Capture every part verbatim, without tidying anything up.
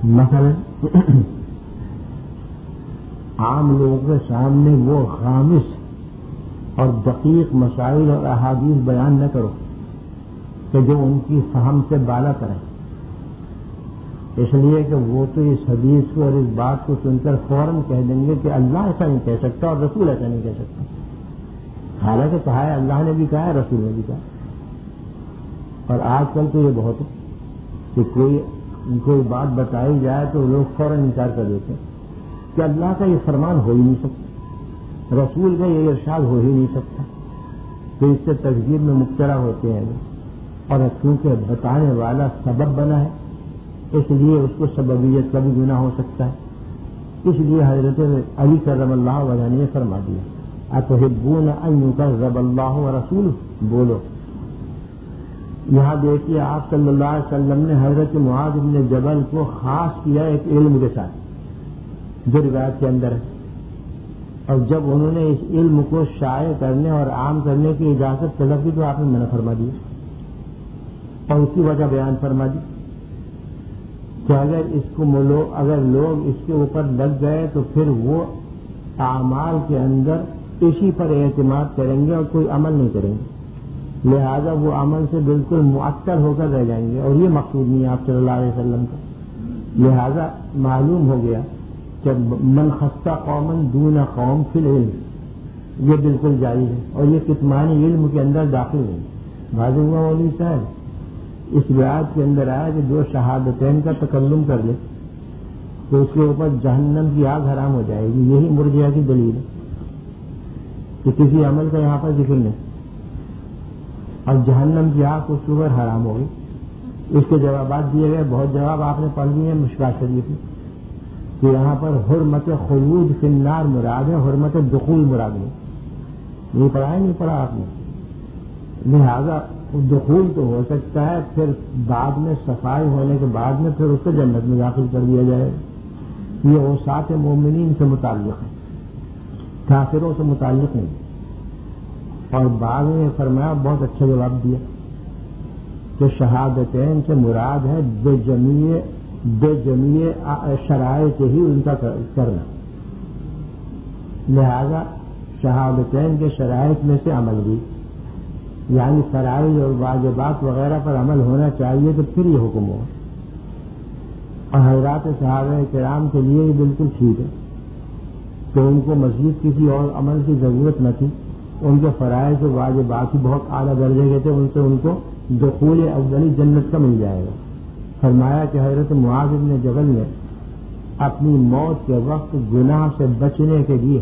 مثلا عام لوگوں کے سامنے وہ خامس اور دقیق مسائل اور احادیث بیان نہ کرو کہ جو ان کی فہم سے بالا کریں، اس لیے کہ وہ تو اس حدیث کو اور اس بات کو سن کر فوراً کہہ دیں گے کہ اللہ ایسا نہیں کہہ سکتا اور رسول ایسا نہیں کہہ سکتا، حالانکہ کہا ہے اللہ نے بھی کہا ہے رسول نے بھی کہا۔ اور آج کل تو یہ بہت ہے کہ کوئی کوئی بات بتائی جائے تو لوگ فوراً انکار کر دیتے ہیں کہ اللہ کا یہ فرمان ہو ہی نہیں سکتا، رسول کا یہ ارشاد ہو ہی نہیں سکتا، تو اس سے تکذیب میں مبتلا ہوتے ہیں۔ اور کیونکہ بتانے والا سبب بنا ہے اس لیے اس کو سببیت کا بھی گناہ ہو سکتا ہے، اس لیے حضرت علی کرم اللہ وجہ نے فرما دیا اتحبون ان یکذب اللہ ورسولہ، بولو۔ یہاں دیکھیے آپ صلی اللہ علیہ وسلم نے حضرت معاذ بن جبل کو خاص کیا ایک علم کے ساتھ جو روایت کے اندر ہے، اور جب انہوں نے اس علم کو شائع کرنے اور عام کرنے کی اجازت طلب کی تو آپ نے منع فرما دیا اور اس کی وجہ بیان فرما دی کہ اگر اس کو ملو اگر لوگ اس کے اوپر لگ گئے تو پھر وہ اعمال کے اندر اسی پر اعتماد کریں گے اور کوئی عمل نہیں کریں گے، لہذا وہ عمل سے بالکل معطل ہو کر رہ جائیں گے، اور یہ مقصود نہیں ہے آپ صلی اللہ علیہ وسلم کا۔ لہذا معلوم ہو گیا کہ من خصہ قومن دون قوم فی العلم، یہ بالکل جائز ہے اور یہ کتمان علم کے اندر داخل ہے۔ بھائی ہوا مولوی صاحب اس روایت کے اندر آیا کہ جو شہادتین کا تکلم کر لے تو اس کے اوپر جہنم کی آگ حرام ہو جائے گی، یہی مرجئہ کی دلیل ہے کہ کسی عمل کا یہاں پر ذکر نہیں، اور جہنم کی آگ اس کے اوپر حرام ہوگی۔ اس کے جوابات دیے گئے، بہت جواب آپ نے پڑھ لیے ہیں مشکات شریف میں کہ یہاں پر حرمت خلود فی النار مراد ہے، حرمت دخول مراد نہیں۔ یہ پڑھا ہے نہیں پڑھا آپ نے؟ لہذا دخول تو ہو سکتا ہے، پھر بعد میں صفائی ہونے کے بعد میں پھر اس کو جنت میں داخل کر دیا جائے، یہ اوصاف مومنین سے متعلق ہے، کافروں سے متعلق نہیں۔ اور بعد میں فرمایا بہت اچھا جواب دیا کہ شہادتین سے مراد ہے بے جمیع بے جمیع شرائط ہی ان کا کرنا، لہذا شہادتین کے شرائط میں سے عمل بھی، یعنی فرائض اور واجبات وغیرہ پر عمل ہونا چاہیے تو پھر یہ حکم ہو۔ اور حضرات صحابہ کرام کے لیے یہ بالکل ٹھیک ہے کہ ان کو مزید کسی اور عمل کی ضرورت نہ تھی، ان کے فرائض اور واجبات ہی بہت اعلیٰ درجے کے تھے، ان سے ان کو دخول اولی جنت کا مل جائے گا۔ فرمایا کہ حضرت معاذ بن جبل نے اپنی موت کے وقت گناہ سے بچنے کے لیے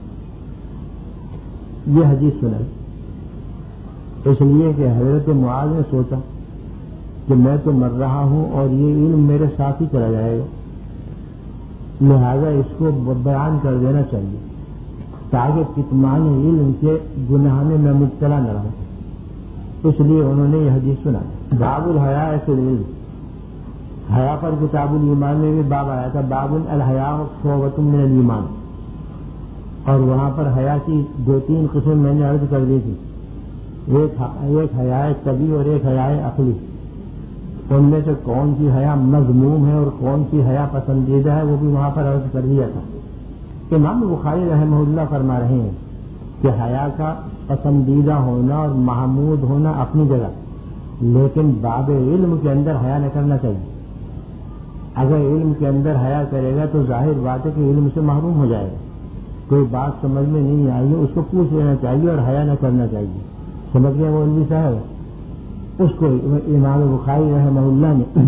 یہ حدیث سنائی، اس لیے کہ حضرت معاذ نے سوچا کہ میں تو مر رہا ہوں اور یہ علم میرے ساتھ ہی چلا جائے گا، لہذا اس کو بیان کر دینا چاہیے تاکہ کتمان علم کے گناہ میں میں مبتلا نہ رہوں، اس لیے انہوں نے یہ حدیث سنا۔ باب الحیاء فی العلم، حیا پر کتاب الایمان میں بھی باب آیا تھا، باب الحیاء شعبۃ من الایمان، اور وہاں پر حیا کی دو تین قسم میں نے عرض کر دی تھی، ایک ایک حیا طبی اور ایک حیا عقلی، ان میں سے کون سی حیا مذموم ہے اور کون سی حیا پسندیدہ ہے وہ بھی وہاں پر عرض کر دیا تھا۔ امام بخاری رحمہ اللہ فرما رہے ہیں کہ حیا کا پسندیدہ ہونا اور محمود ہونا اپنی جگہ، لیکن باب علم کے اندر حیا نہ کرنا چاہیے۔ اگر علم کے اندر حیا کرے گا تو ظاہر بات ہے کہ علم سے محروم ہو جائے گا، کوئی بات سمجھ میں نہیں آئی اس کو پوچھ لینا چاہیے اور حیا نہ کرنا چاہیے، سمجھ گئے مولوی صاحب؟ اس کو امام بخاری رحمہ اللہ نے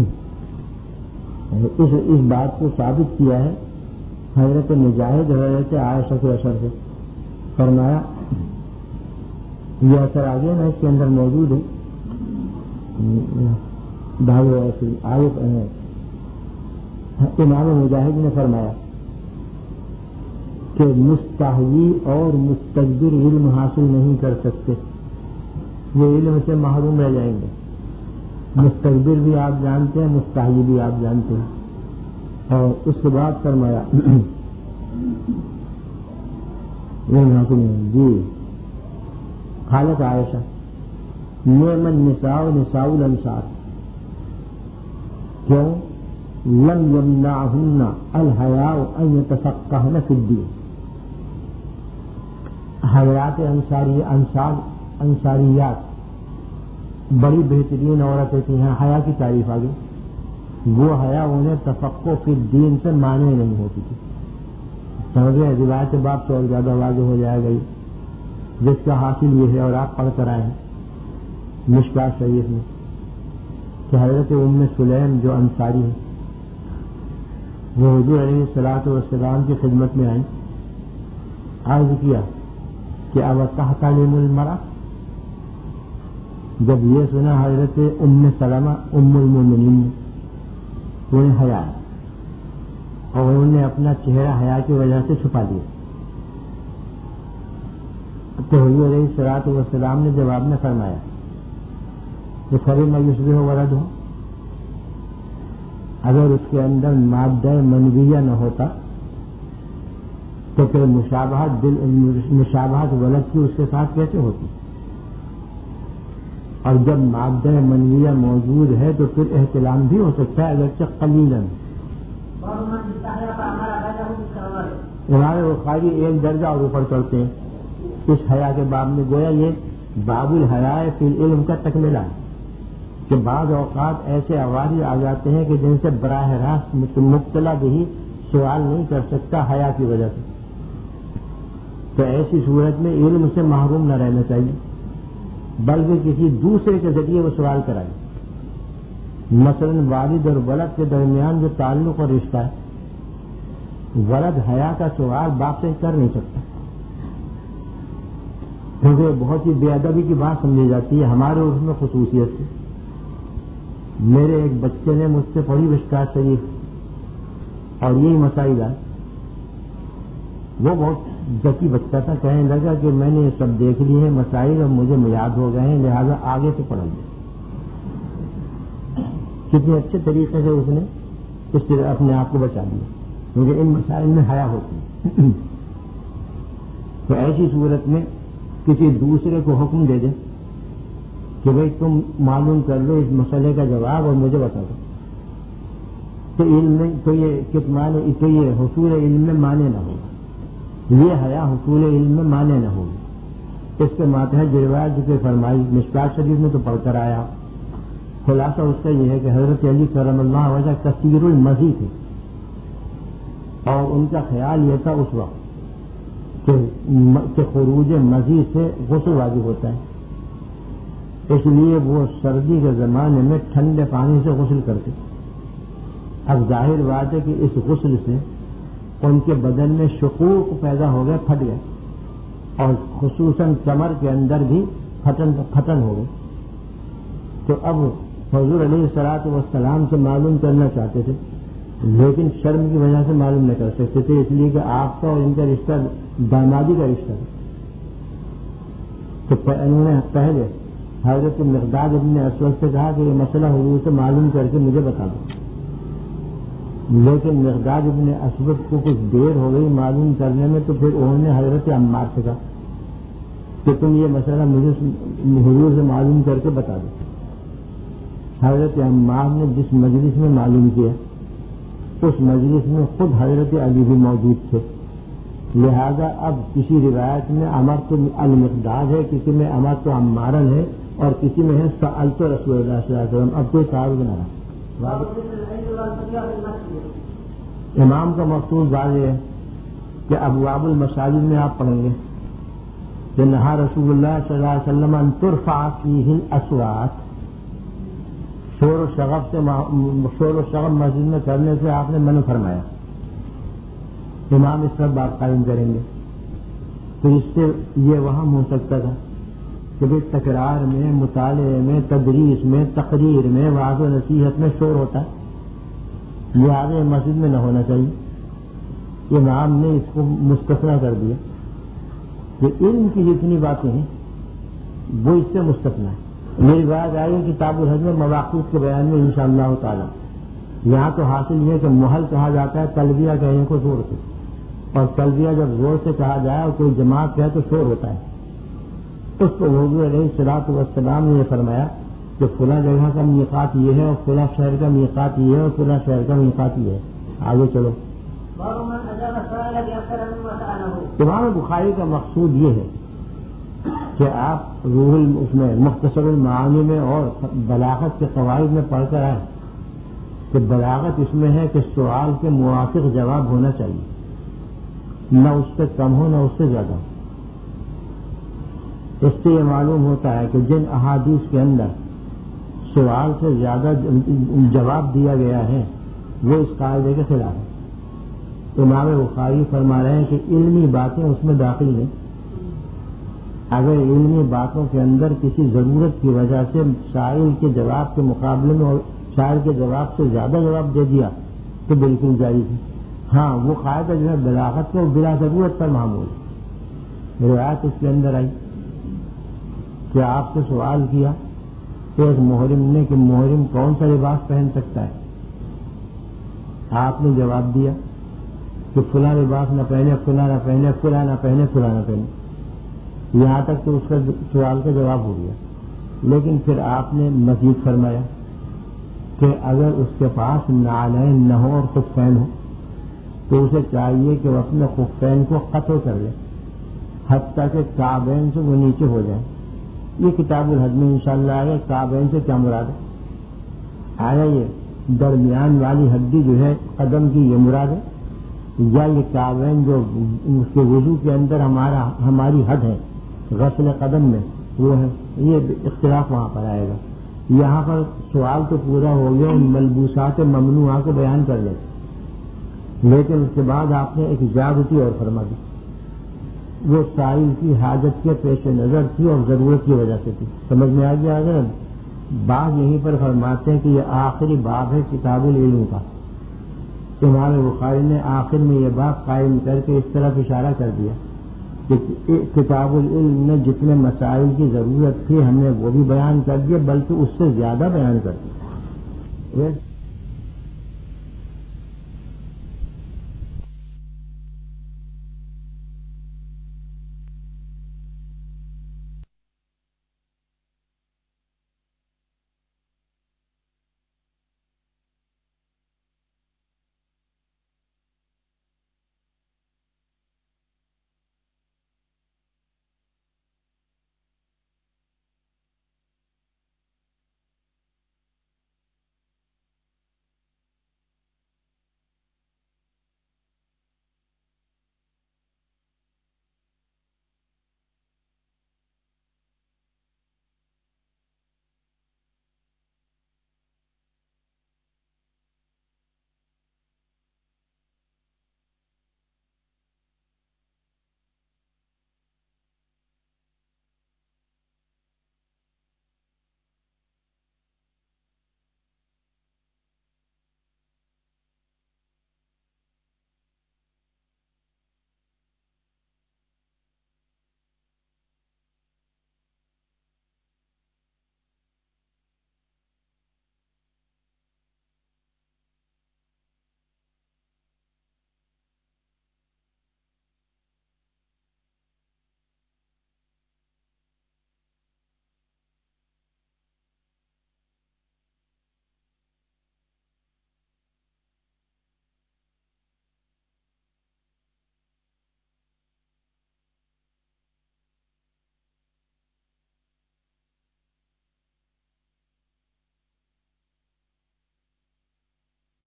اس اس بات کو ثابت کیا ہے حضرت مجاہد حضرت عائشہ کے اثر سے۔ فرمایا یہ اثر آگے نا اس کے اندر موجود ہے، امام مجاہد نے فرمایا کہ مستحوی اور مستکبر علم حاصل نہیں کر سکتے، یہ علم سے محروم رہ جائیں گے۔ مستکبر بھی آپ جانتے ہیں، مستحوی بھی آپ جانتے ہیں۔ اور اس کے بعد فرمایا جی خالق عائشہ نعم النساء نساء الانصار، کیوں لم يمنعهن الحیاء ان يتفقهن في الدین. حضرات انصاری انصار انصاریات بڑی بہترین عورتیں تھیں. ہیں حیا کی تعریف آگے. وہ حیا انہیں تفقہ فی الدین سے مانے نہیں ہوتی تھی. سمجھے روایت باب سے اور زیادہ واضح ہو جائے گئی جس کا حاصل یہ ہے اور آپ پڑھ کر آئے ہیں مشکات شریف میں کہ حضرت ام سلیم جو انصاری ہے وہ حضور علیہ الصلوۃ والسلام کی خدمت میں آئیں. عرض کیا کہ اب تحتلم المرأة. جب یہ سنا حضرت ام سلمہ ام المومنین نے انہیں حیا اور انہوں نے اپنا چہرہ حیا کی وجہ سے چھپا دیا. تو حضور علیہ الصلوۃ والسلام نے جواب میں فرمایا کہ فَلِمَ يُشْبِهُ وَلَدُهُ. اگر اس کے اندر مادہ منویہ نہ ہوتا تو پھر مشابہت دل مشابہت ولد کی اس کے ساتھ کیسے ہوتی؟ اور جب مادہ منویہ موجود ہے تو پھر احتلام بھی ہو سکتا ہے اگرچہ قلیلاً. امام بخاری ایک درجہ اور اوپر چڑھتے ہیں اس حیا کے باب میں. گویا یہ باب الحیاء فی العلم کا تکملہ ہے کہ بعض اوقات ایسے عوارض آ جاتے ہیں کہ جن سے براہ راست مبتلا بھی سوال نہیں کر سکتا حیا کی وجہ سے. تو ایسی صورت میں علم سے محروم نہ رہنا چاہیے بلکہ کسی دوسرے کے ذریعے وہ سوال کرائے. مثلا والد اور ولد کے درمیان جو تعلق اور رشتہ ہے ولد حیا کا سوال باپ سے کر نہیں سکتا کیونکہ بہت ہی بے ادبی کی بات سمجھی جاتی ہے. ہمارے اس میں خصوصیت ہے. میرے ایک بچے نے مجھ سے پڑھی مشکات شریف اور یہی مسائل ہے. وہ بہت ذکی بچہ تھا. کہنے لگا کہ میں نے یہ سب دیکھ لی ہیں مسائل اور مجھے یاد ہو گئے ہیں لہذا آگے سے پڑھیں گے. کتنے اچھے طریقے سے اس نے اس طرح اپنے آپ کو بچا لیا کیونکہ ان مسائل میں حیا ہوتی ہے. تو ایسی صورت میں کسی دوسرے کو حکم دے دے کہ بھئی تم معلوم کر لو اس مسئلے کا جواب اور مجھے بتا دو تو علم میں تو یہ کتمان تو یہ حصول علم میں مانے نہ ہوگا. یہ حیا حصول علم میں مانے نہ ہوگی. اس کے ماتحت جو روایت ذکر فرمائی مشکات شریف میں تو پڑھ کر آیا. خلاصہ اس کا یہ ہے کہ حضرت علی کرم اللہ وجہ کثیر المزی تھے اور ان کا خیال یہ تھا اس وقت کہ خروج مزی سے غسل واجب ہوتا ہے. اس لیے وہ سردی کے زمانے میں ٹھنڈے پانی سے غسل کرتے. اب ظاہر بات ہے کہ اس غسل سے ان کے بدن میں شقوق پیدا ہو گئے پھٹ گئے اور خصوصاً کمر کے اندر بھی پھٹن پھٹن ہو گئے. تو اب حضور علیہ الصلوۃ والسلام سے معلوم کرنا چاہتے تھے لیکن شرم کی وجہ سے معلوم نہیں کر سکتے تھے اس لیے کہ آپ کا اور ان کا رشتہ دامادی کا رشتہ ہے. تو انہوں نے پہلے حضرت مقداد ابن اسود سے کہا کہ یہ مسئلہ حضور سے معلوم کر کے مجھے بتا دو. لیکن مقداد ابن اسود کو کچھ دیر ہو گئی معلوم کرنے میں تو پھر انہوں نے حضرت عمار سے کہا کہ تم یہ مسئلہ مجھے حضور سے معلوم کر کے بتا دو. حضرت عمار نے جس مجلس میں معلوم کیا اس مجلس میں خود حضرت علی بھی موجود تھے. لہذا اب کسی روایت میں امر تو المقداد ہے کسی میں امر تو عمارن ہے اور کسی میں ہے سألت رسول اللہ صلی اللہ علیہ وسلم. اب کوئی تعارض نہ رہا. امام کا مقصود واضح ہے کہ ابواب المساجد میں آپ پڑھیں گے کہ نہا رسول اللہ صلی اللہ علیہ وسلم ان ترفع فیہ الاصوات. شور و شغب سے شور و شغب مسجد میں کرنے سے آپ نے منع فرمایا. امام اس پر بات قائم کریں گے تو اس سے یہ وہاں ہو سکتا تھا کہ بھائی تکرار میں مطالعے میں تدریس میں تقریر میں وعظ و نصیحت میں شور ہوتا ہے لہٰذا مسجد میں نہ ہونا چاہیے. امام نے اس کو مستثنیٰ کر دیا کہ علم کی جتنی باتیں ہیں وہ اس سے مستثنیٰ ہے. میری بات آئی کتاب الحج میں مواقیت کے بیان میں انشاءاللہ تعالی. یہاں تو حاصل یہ کہ محل کہا جاتا ہے تلبیہ کہنے کو زور سے اور تلبیہ جب زور سے کہا جائے اور کوئی جماعت کہے تو شور ہوتا ہے. اس کو حضور علیہ الصلوۃ والسلام نے یہ فرمایا کہ فلاں جگہ کا میقات یہ ہے اور فلاں شہر کا میقات یہ ہے اور فلاں شہر کا میقات یہ ہے. آگے چلو. امام بخاری کا مقصود یہ ہے کہ آپ روح اس میں مختصر المعانی میں اور بلاغت کے قواعد میں پڑھ کر آئے کہ بلاغت اس میں ہے کہ سوال کے موافق جواب ہونا چاہیے، نہ اس سے کم ہو نہ اس سے زیادہ ہو. اس سے یہ معلوم ہوتا ہے کہ جن احادیث کے اندر سوال سے زیادہ جواب دیا گیا ہے وہ اس قاعدے کے خلاف ہے. امام بخاری فرما رہے ہیں کہ علمی باتیں اس میں داخل ہیں. اگر علمی باتوں کے اندر کسی ضرورت کی وجہ سے سائل کے جواب کے مقابلے میں اور شاعر کے جواب سے زیادہ جواب دے دیا تو بالکل جائز ہے. ہاں وہ قاعدہ جو ہے بلاغت کو بلا ضرورت پر معمول ہے. روایت اس کے اندر آئی کہ آپ سے سوال کیا ایک محرم نے کہ محرم کون سا لباس پہن سکتا ہے. آپ نے جواب دیا کہ فلاں لباس نہ پہنے فلاں نہ پہنے فلاں نہ پہنے فلاں نہ پہنے. یہاں تک تو اس کا سوال کا جواب ہو گیا. لیکن پھر آپ نے مزید فرمایا کہ اگر اس کے پاس نعلین نہ ہو اور خفین ہو تو اسے چاہیے کہ وہ اپنے خفین کو قطع کر لے حتیٰ کہ کعبین سے وہ نیچے ہو جائیں. یہ کتاب الحج میں انشاءاللہ آئے. کعبین سے کیا مراد ہے؟ آیا یہ درمیان والی ہڈی جو ہے قدم کی یہ مراد ہے یا یہ کعبین جو اس کے وضو کے اندر ہمارا ہماری حد ہے غسل قدم میں وہ ہے؟ یہ اختلاف وہاں پر آئے گا. یہاں پر سوال تو پورا ہو گیا ان ملبوسات ممنوعہ کو بیان کر لیں، لیکن اس کے بعد آپ نے ایک زیادتی اور فرما دی. وہ سائل کی حاجت کے پیش نظر تھی اور ضرورت کی وجہ سے تھی. سمجھ میں آ گیا؟ اگر بعض یہیں پر فرماتے ہیں کہ یہ آخری باب ہے کتاب العلم کا. امام بخاری نے آخر میں یہ باب قائم کر کے اس طرف اشارہ کر دیا کہ کتاب العلم میں جتنے مسائل کی ضرورت تھی ہم نے وہ بھی بیان کر دیا بلکہ اس سے زیادہ بیان کر دیا.